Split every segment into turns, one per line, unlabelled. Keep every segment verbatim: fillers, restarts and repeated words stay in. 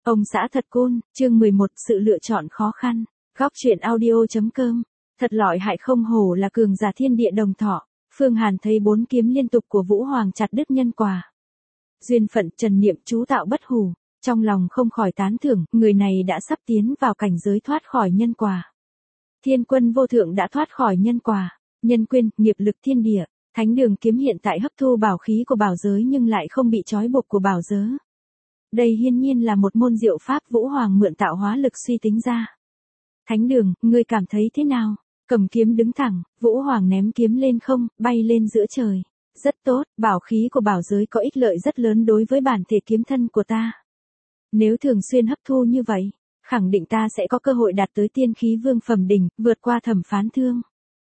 Ông xã thật côn, chương mười một, sự lựa chọn khó khăn. Góc truyện audio.com. Thật lọi hại không hổ là cường giả thiên địa đồng thọ. Phương Hàn thấy bốn kiếm liên tục của Vũ Hoàng chặt đứt nhân quả. Duyên phận trần niệm chú tạo bất hủ, trong lòng không khỏi tán thưởng, người này đã sắp tiến vào cảnh giới thoát khỏi nhân quả. Thiên quân vô thượng đã thoát khỏi nhân quả, nhân quyên, nghiệp lực thiên địa. Thánh đường kiếm hiện tại hấp thu bảo khí của bảo giới nhưng lại không bị trói buộc của bảo giới. Đây hiển nhiên là một môn diệu pháp Vũ Hoàng mượn tạo hóa lực suy tính ra. Thánh đường, ngươi cảm thấy thế nào? Cầm kiếm đứng thẳng, Vũ Hoàng ném kiếm lên không, bay lên giữa trời. Rất tốt, bảo khí của bảo giới có ích lợi rất lớn đối với bản thể kiếm thân của ta. Nếu thường xuyên hấp thu như vậy, khẳng định ta sẽ có cơ hội đạt tới tiên khí vương phẩm đỉnh, vượt qua thẩm phán thương.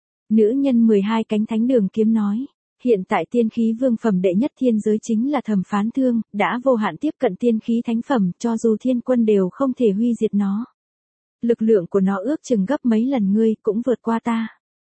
Nữ nhân mười hai cánh thánh đường kiếm nói. Hiện tại tiên khí vương phẩm đệ nhất thiên giới chính là thẩm phán thương, đã vô hạn tiếp cận tiên khí thánh phẩm, cho dù thiên quân đều không thể huy diệt nó. Lực lượng của nó ước chừng gấp mấy lần ngươi, cũng vượt qua ta.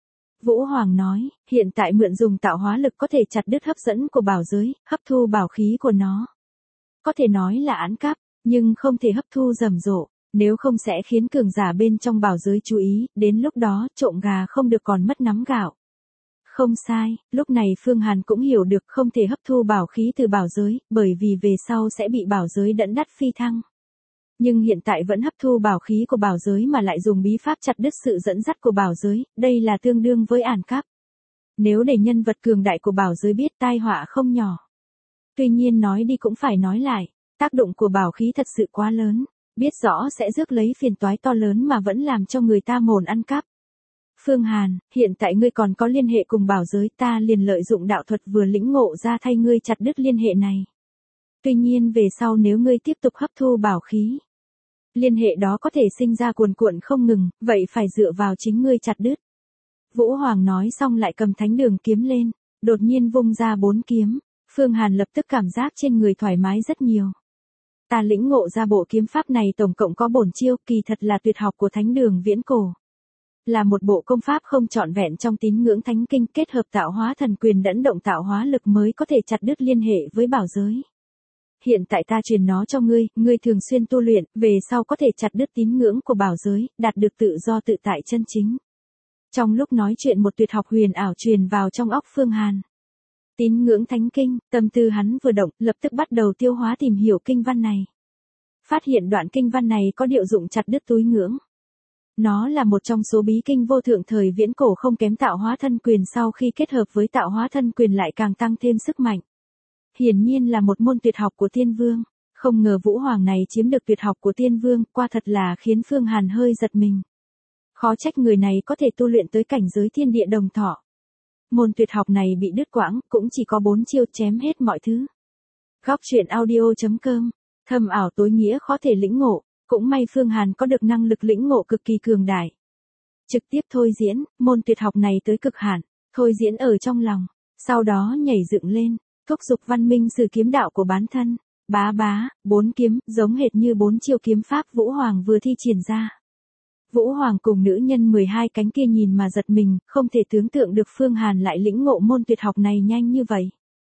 Vũ Hoàng nói, hiện tại mượn dùng tạo hóa lực có thể chặt đứt hấp dẫn của bảo giới, hấp thu bảo khí của nó. Có thể nói là án cắp, nhưng không thể hấp thu rầm rộ, nếu không sẽ khiến cường giả bên trong bảo giới chú ý, đến lúc đó trộm gà không được còn mất nắm gạo. Không sai, lúc này Phương Hàn cũng hiểu được không thể hấp thu bảo khí từ bảo giới, bởi vì về sau sẽ bị bảo giới đẫn đắt phi thăng. Nhưng hiện tại vẫn hấp thu bảo khí của bảo giới mà lại dùng bí pháp chặt đứt sự dẫn dắt của bảo giới, đây là tương đương với ản cắp. Nếu để nhân vật cường đại của bảo giới biết, tai họa không nhỏ. Tuy nhiên nói đi cũng phải nói lại, tác động của bảo khí thật sự quá lớn, biết rõ sẽ rước lấy phiền toái to lớn mà vẫn làm cho người ta mồn ăn cắp. Phương Hàn, hiện tại ngươi còn có liên hệ cùng bảo giới, ta liền lợi dụng đạo thuật vừa lĩnh ngộ ra thay ngươi chặt đứt liên hệ này. Tuy nhiên về sau nếu ngươi tiếp tục hấp thu bảo khí, liên hệ đó có thể sinh ra cuồn cuộn không ngừng, vậy phải dựa vào chính ngươi chặt đứt. Vũ Hoàng nói xong lại cầm thánh đường kiếm lên, đột nhiên vung ra bốn kiếm, Phương Hàn lập tức cảm giác trên người thoải mái rất nhiều. Ta lĩnh ngộ ra bộ kiếm pháp này tổng cộng có bổn chiêu, kỳ thật là tuyệt học của thánh đường viễn cổ. Là một bộ công pháp không trọn vẹn trong tín ngưỡng thánh kinh, kết hợp tạo hóa thần quyền đẫn động tạo hóa lực mới có thể chặt đứt liên hệ với bảo giới. Hiện tại ta truyền nó cho ngươi, ngươi thường xuyên tu luyện, về sau có thể chặt đứt tín ngưỡng của bảo giới, đạt được tự do tự tại chân chính. Trong lúc nói chuyện một tuyệt học huyền ảo truyền vào trong óc Phương Hàn. Tín ngưỡng thánh kinh, tâm tư hắn vừa động, lập tức bắt đầu tiêu hóa tìm hiểu kinh văn này. Phát hiện đoạn kinh văn này có điệu dụng chặt đứt túi ngưỡng. Nó là một trong số bí kinh vô thượng thời viễn cổ không kém tạo hóa thân quyền, sau khi kết hợp với tạo hóa thân quyền lại càng tăng thêm sức mạnh. Hiển nhiên là một môn tuyệt học của tiên vương, không ngờ Vũ Hoàng này chiếm được tuyệt học của tiên vương, qua thật là khiến Phương Hàn hơi giật mình. Khó trách người này có thể tu luyện tới cảnh giới thiên địa đồng thọ. Môn tuyệt học này bị đứt quãng, cũng chỉ có bốn chiêu chém hết mọi thứ. Góc truyện audio.com, thâm ảo tối nghĩa khó thể lĩnh ngộ. Cũng may Phương Hàn có được năng lực lĩnh ngộ cực kỳ cường đại. Trực tiếp thôi diễn, môn tuyệt học này tới cực hạn, thôi diễn ở trong lòng, sau đó nhảy dựng lên, thúc giục văn minh sử kiếm đạo của bản thân, bá bá, bốn kiếm, giống hệt như bốn chiêu kiếm pháp Vũ Hoàng vừa thi triển ra. Vũ Hoàng cùng nữ nhân mười hai cánh kia nhìn mà giật mình, không thể tưởng tượng được Phương Hàn lại lĩnh ngộ môn tuyệt học này nhanh như vậy.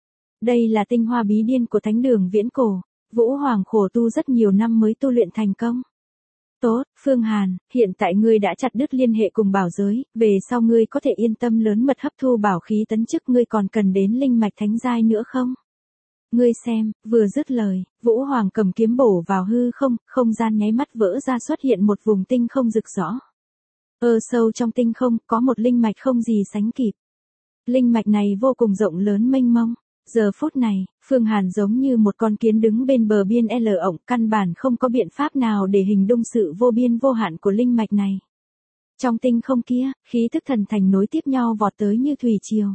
Đây là tinh hoa bí điên của thánh đường viễn cổ. Vũ Hoàng khổ tu rất nhiều năm mới tu luyện thành công. Tốt, Phương Hàn, hiện tại ngươi đã chặt đứt liên hệ cùng bảo giới, về sau ngươi có thể yên tâm lớn mật hấp thu bảo khí tấn chức, ngươi còn cần đến linh mạch thánh giai nữa không? Ngươi xem, vừa dứt lời, Vũ Hoàng cầm kiếm bổ vào hư không, không gian nháy mắt vỡ ra, xuất hiện một vùng tinh không rực rõ. Ở sâu trong tinh không, có một linh mạch không gì sánh kịp. Linh mạch này vô cùng rộng lớn mênh mông. Giờ phút này, Phương Hàn giống như một con kiến đứng bên bờ biên L ổng, căn bản không có biện pháp nào để hình dung sự vô biên vô hạn của linh mạch này. Trong tinh không kia, khí thức thần thành nối tiếp nhau vọt tới như thủy triều.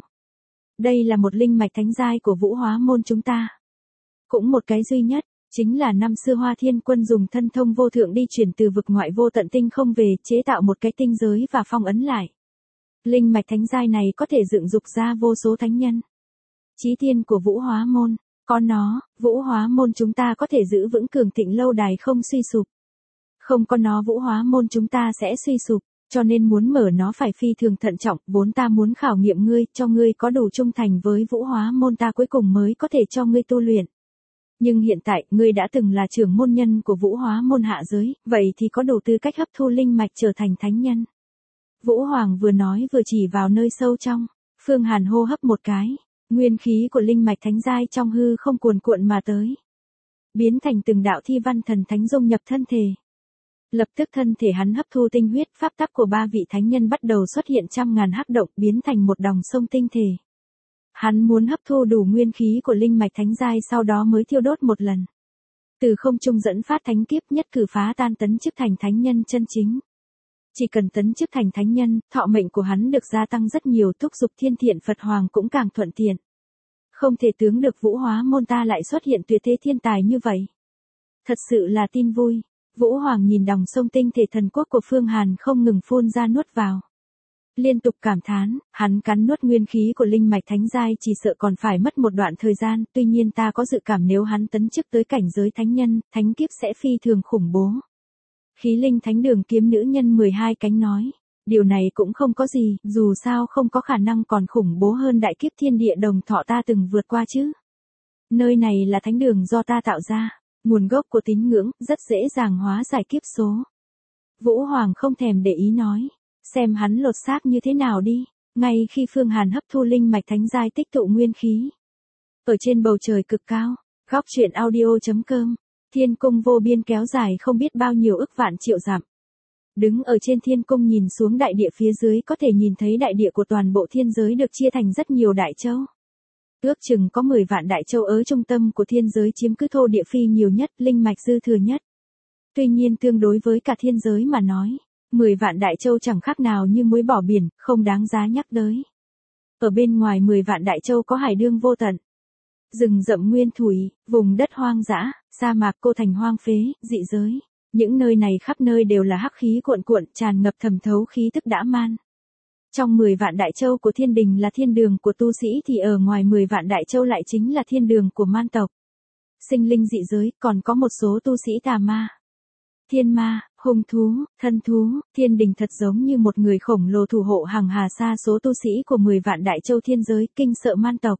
Đây là một linh mạch thánh giai của Vũ Hóa môn chúng ta. Cũng một cái duy nhất, chính là năm xưa Hoa Thiên Quân dùng thân thông vô thượng đi chuyển từ vực ngoại vô tận tinh không về, chế tạo một cái tinh giới và phong ấn lại. Linh mạch thánh giai này có thể dựng dục ra vô số thánh nhân. Chí tiên của Vũ Hóa môn, có nó, Vũ Hóa môn chúng ta có thể giữ vững cường thịnh lâu đài không suy sụp. Không có nó Vũ Hóa môn chúng ta sẽ suy sụp, cho nên muốn mở nó phải phi thường thận trọng, vốn ta muốn khảo nghiệm ngươi, cho ngươi có đủ trung thành với Vũ Hóa môn ta cuối cùng mới có thể cho ngươi tu luyện. Nhưng hiện tại, ngươi đã từng là trưởng môn nhân của Vũ Hóa môn hạ giới, vậy thì có đủ tư cách hấp thu linh mạch trở thành thánh nhân. Vũ Hoàng vừa nói vừa chỉ vào nơi sâu trong. Phương Hàn hô hấp một cái. Nguyên khí của linh mạch thánh giai trong hư không cuồn cuộn mà tới. Biến thành từng đạo thi văn thần thánh dung nhập thân thể. Lập tức thân thể hắn hấp thu tinh huyết, pháp tắc của ba vị thánh nhân bắt đầu xuất hiện trăm ngàn hắc động, biến thành một dòng sông tinh thể. Hắn muốn hấp thu đủ nguyên khí của linh mạch thánh giai, sau đó mới thiêu đốt một lần. Từ không trung dẫn phát thánh kiếp, nhất cử phá tan tấn chức thành thánh nhân chân chính. Chỉ cần tấn chức thành thánh nhân, thọ mệnh của hắn được gia tăng rất nhiều, thúc giục thiên thiện Phật Hoàng cũng càng thuận tiện. Không thể tướng được Vũ Hóa môn ta lại xuất hiện tuyệt thế thiên tài như vậy. Thật sự là tin vui. Vũ Hoàng nhìn dòng sông tinh thể thần quốc của Phương Hàn không ngừng phun ra nuốt vào. Liên tục cảm thán, hắn cắn nuốt nguyên khí của linh mạch thánh giai chỉ sợ còn phải mất một đoạn thời gian, tuy nhiên ta có dự cảm nếu hắn tấn chức tới cảnh giới thánh nhân, thánh kiếp sẽ phi thường khủng bố. Khí linh thánh đường kiếm nữ nhân mười hai cánh nói, điều này cũng không có gì, dù sao không có khả năng còn khủng bố hơn đại kiếp thiên địa đồng thọ ta từng vượt qua chứ. Nơi này là thánh đường do ta tạo ra, nguồn gốc của tín ngưỡng, rất dễ dàng hóa giải kiếp số. Vũ Hoàng không thèm để ý nói, xem hắn lột xác như thế nào đi, ngay khi Phương Hàn hấp thu linh mạch thánh giai tích tụ nguyên khí. Ở trên bầu trời cực cao, góc truyện audio chấm com, thiên cung vô biên kéo dài không biết bao nhiêu ức vạn triệu dặm. Đứng ở trên thiên cung nhìn xuống đại địa phía dưới có thể nhìn thấy đại địa của toàn bộ thiên giới được chia thành rất nhiều đại châu. Ước chừng có mười vạn đại châu ở trung tâm của thiên giới chiếm cứ thổ địa phi nhiều nhất, linh mạch dư thừa nhất. Tuy nhiên tương đối với cả thiên giới mà nói, mười vạn đại châu chẳng khác nào như muối bỏ biển, không đáng giá nhắc tới. Ở bên ngoài mười vạn đại châu có hải đương vô tận. Rừng rậm nguyên thủy, vùng đất hoang dã, sa mạc cô thành hoang phế, dị giới. Những nơi này khắp nơi đều là hắc khí cuộn cuộn, tràn ngập thẩm thấu khí tức dã man. Trong mười vạn đại châu của thiên đình là thiên đường của tu sĩ thì ở ngoài mười vạn đại châu lại chính là thiên đường của man tộc. Sinh linh dị giới, còn có một số tu sĩ tà ma. Thiên ma, hung thú, thân thú, thiên đình thật giống như một người khổng lồ thủ hộ hàng hà sa số tu sĩ của mười vạn đại châu thiên giới, kinh sợ man tộc.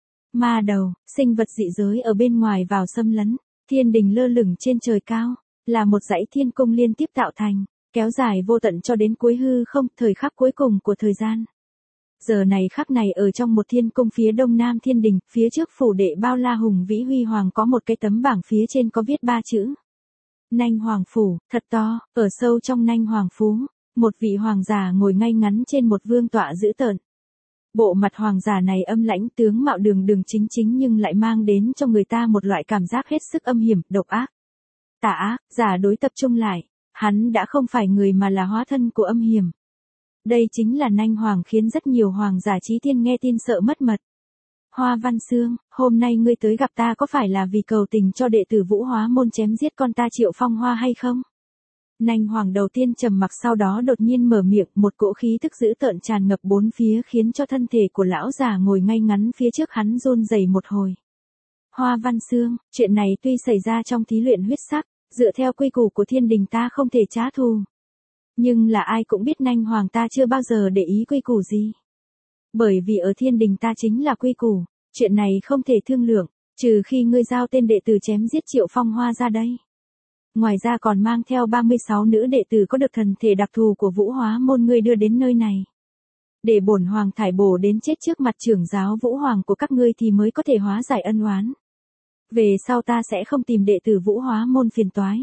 Ma đầu, sinh vật dị giới ở bên ngoài vào xâm lấn, thiên đình lơ lửng trên trời cao, là một dãy thiên cung liên tiếp tạo thành, kéo dài vô tận cho đến cuối hư không, thời khắc cuối cùng của thời gian. Giờ này khắc này ở trong một thiên cung phía đông nam thiên đình, phía trước phủ đệ bao la hùng vĩ huy hoàng có một cái tấm bảng phía trên có viết ba chữ. Nanh Hoàng Phủ, thật to, ở sâu trong Nanh Hoàng Phú, một vị hoàng giả ngồi ngay ngắn trên một vương tọa dữ tợn. Bộ mặt hoàng giả này âm lãnh, tướng mạo đường đường chính chính nhưng lại mang đến cho người ta một loại cảm giác hết sức âm hiểm, độc ác. Tà ác, giả đối tập trung lại, hắn đã không phải người mà là hóa thân của âm hiểm. Đây chính là Nanh Hoàng khiến rất nhiều hoàng giả trí tiên nghe tin sợ mất mật. Hoa Văn Sương, hôm nay ngươi tới gặp ta có phải là vì cầu tình cho đệ tử Vũ Hóa môn chém giết con ta Triệu Phong Hoa hay không? Nanh Hoàng đầu tiên trầm mặc sau đó đột nhiên mở miệng, một cỗ khí tức dữ tợn tràn ngập bốn phía khiến cho thân thể của lão già ngồi ngay ngắn phía trước hắn run rẩy một hồi. Hoa Văn Sương, chuyện này tuy xảy ra trong thí luyện huyết sắc, dựa theo quy củ của thiên đình ta không thể trả thù. Nhưng là ai cũng biết Nanh Hoàng ta chưa bao giờ để ý quy củ gì. Bởi vì ở thiên đình ta chính là quy củ, chuyện này không thể thương lượng, trừ khi ngươi giao tên đệ tử chém giết Triệu Phong Hoa ra đây. Ngoài ra còn mang theo ba mươi sáu nữ đệ tử có được thần thể đặc thù của Vũ Hóa môn ngươi đưa đến nơi này. Để bổn hoàng thải bổ đến chết trước mặt trưởng giáo Vũ Hoàng của các ngươi thì mới có thể hóa giải ân oán. Về sau ta sẽ không tìm đệ tử Vũ Hóa môn phiền toái.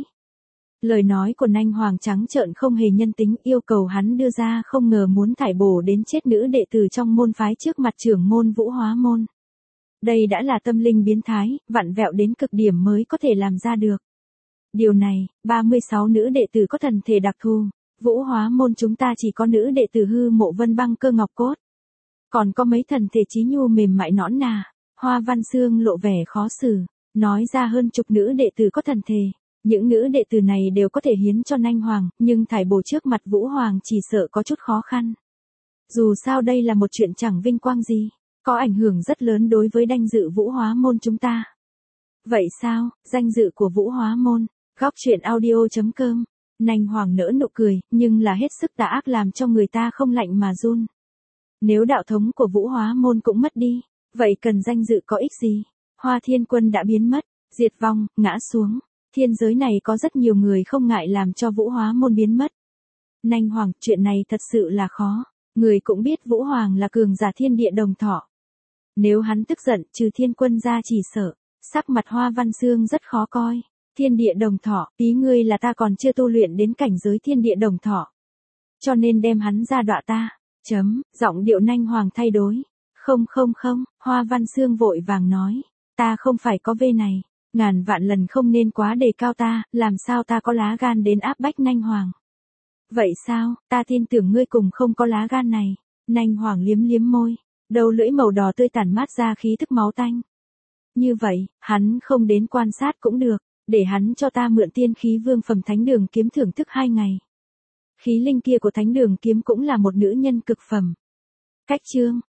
Lời nói của Nanh Hoàng trắng trợn không hề nhân tính, yêu cầu hắn đưa ra không ngờ muốn thải bổ đến chết nữ đệ tử trong môn phái trước mặt trưởng môn Vũ Hóa môn. Đây đã là tâm linh biến thái, vặn vẹo đến cực điểm mới có thể làm ra được. Điều này, ba mươi sáu nữ đệ tử có thần thể đặc thù, Vũ Hóa môn chúng ta chỉ có nữ đệ tử hư mộ vân băng cơ ngọc cốt. Còn có mấy thần thể trí nhu mềm mại nõn nà. Hoa Văn Sương lộ vẻ khó xử, nói ra hơn chục nữ đệ tử có thần thể. Những nữ đệ tử này đều có thể hiến cho Nanh Hoàng, nhưng thải bổ trước mặt Vũ Hoàng chỉ sợ có chút khó khăn. Dù sao đây là một chuyện chẳng vinh quang gì, có ảnh hưởng rất lớn đối với danh dự Vũ Hóa môn chúng ta. Vậy sao, danh dự của Vũ Hóa môn, góc truyện audio chấm com, Nanh Hoàng nỡ nụ cười, nhưng là hết sức tà ác làm cho người ta không lạnh mà run. Nếu đạo thống của Vũ Hóa môn cũng mất đi, vậy cần danh dự có ích gì? Hoa Thiên Quân đã biến mất, diệt vong, ngã xuống. Thiên giới này có rất nhiều người không ngại làm cho Vũ Hóa Môn biến mất. Nanh Hoàng, chuyện này thật sự là khó. Người cũng biết Vũ Hoàng là cường giả thiên địa đồng thọ. Nếu hắn tức giận, trừ thiên quân ra chỉ sợ, sắc mặt Hoa Văn Xương rất khó coi. Thiên địa đồng thọ, ý ngươi là ta còn chưa tu luyện đến cảnh giới thiên địa đồng thọ. Cho nên đem hắn ra đọa ta. Chấm, giọng điệu Nanh Hoàng thay đổi. Không không không, Hoa Văn Xương vội vàng nói. Ta không phải có vê này. Ngàn vạn lần không nên quá đề cao ta, làm sao ta có lá gan đến áp bách Nanh Hoàng. Vậy sao, ta tin tưởng ngươi cùng không có lá gan này. Nanh Hoàng liếm liếm môi, đầu lưỡi màu đỏ tươi tản mát ra khí thức máu tanh. Như vậy, hắn không đến quan sát cũng được, để hắn cho ta mượn tiên khí vương phẩm thánh đường kiếm thưởng thức hai ngày. Khí linh kia của thánh đường kiếm cũng là một nữ nhân cực phẩm. Cách chương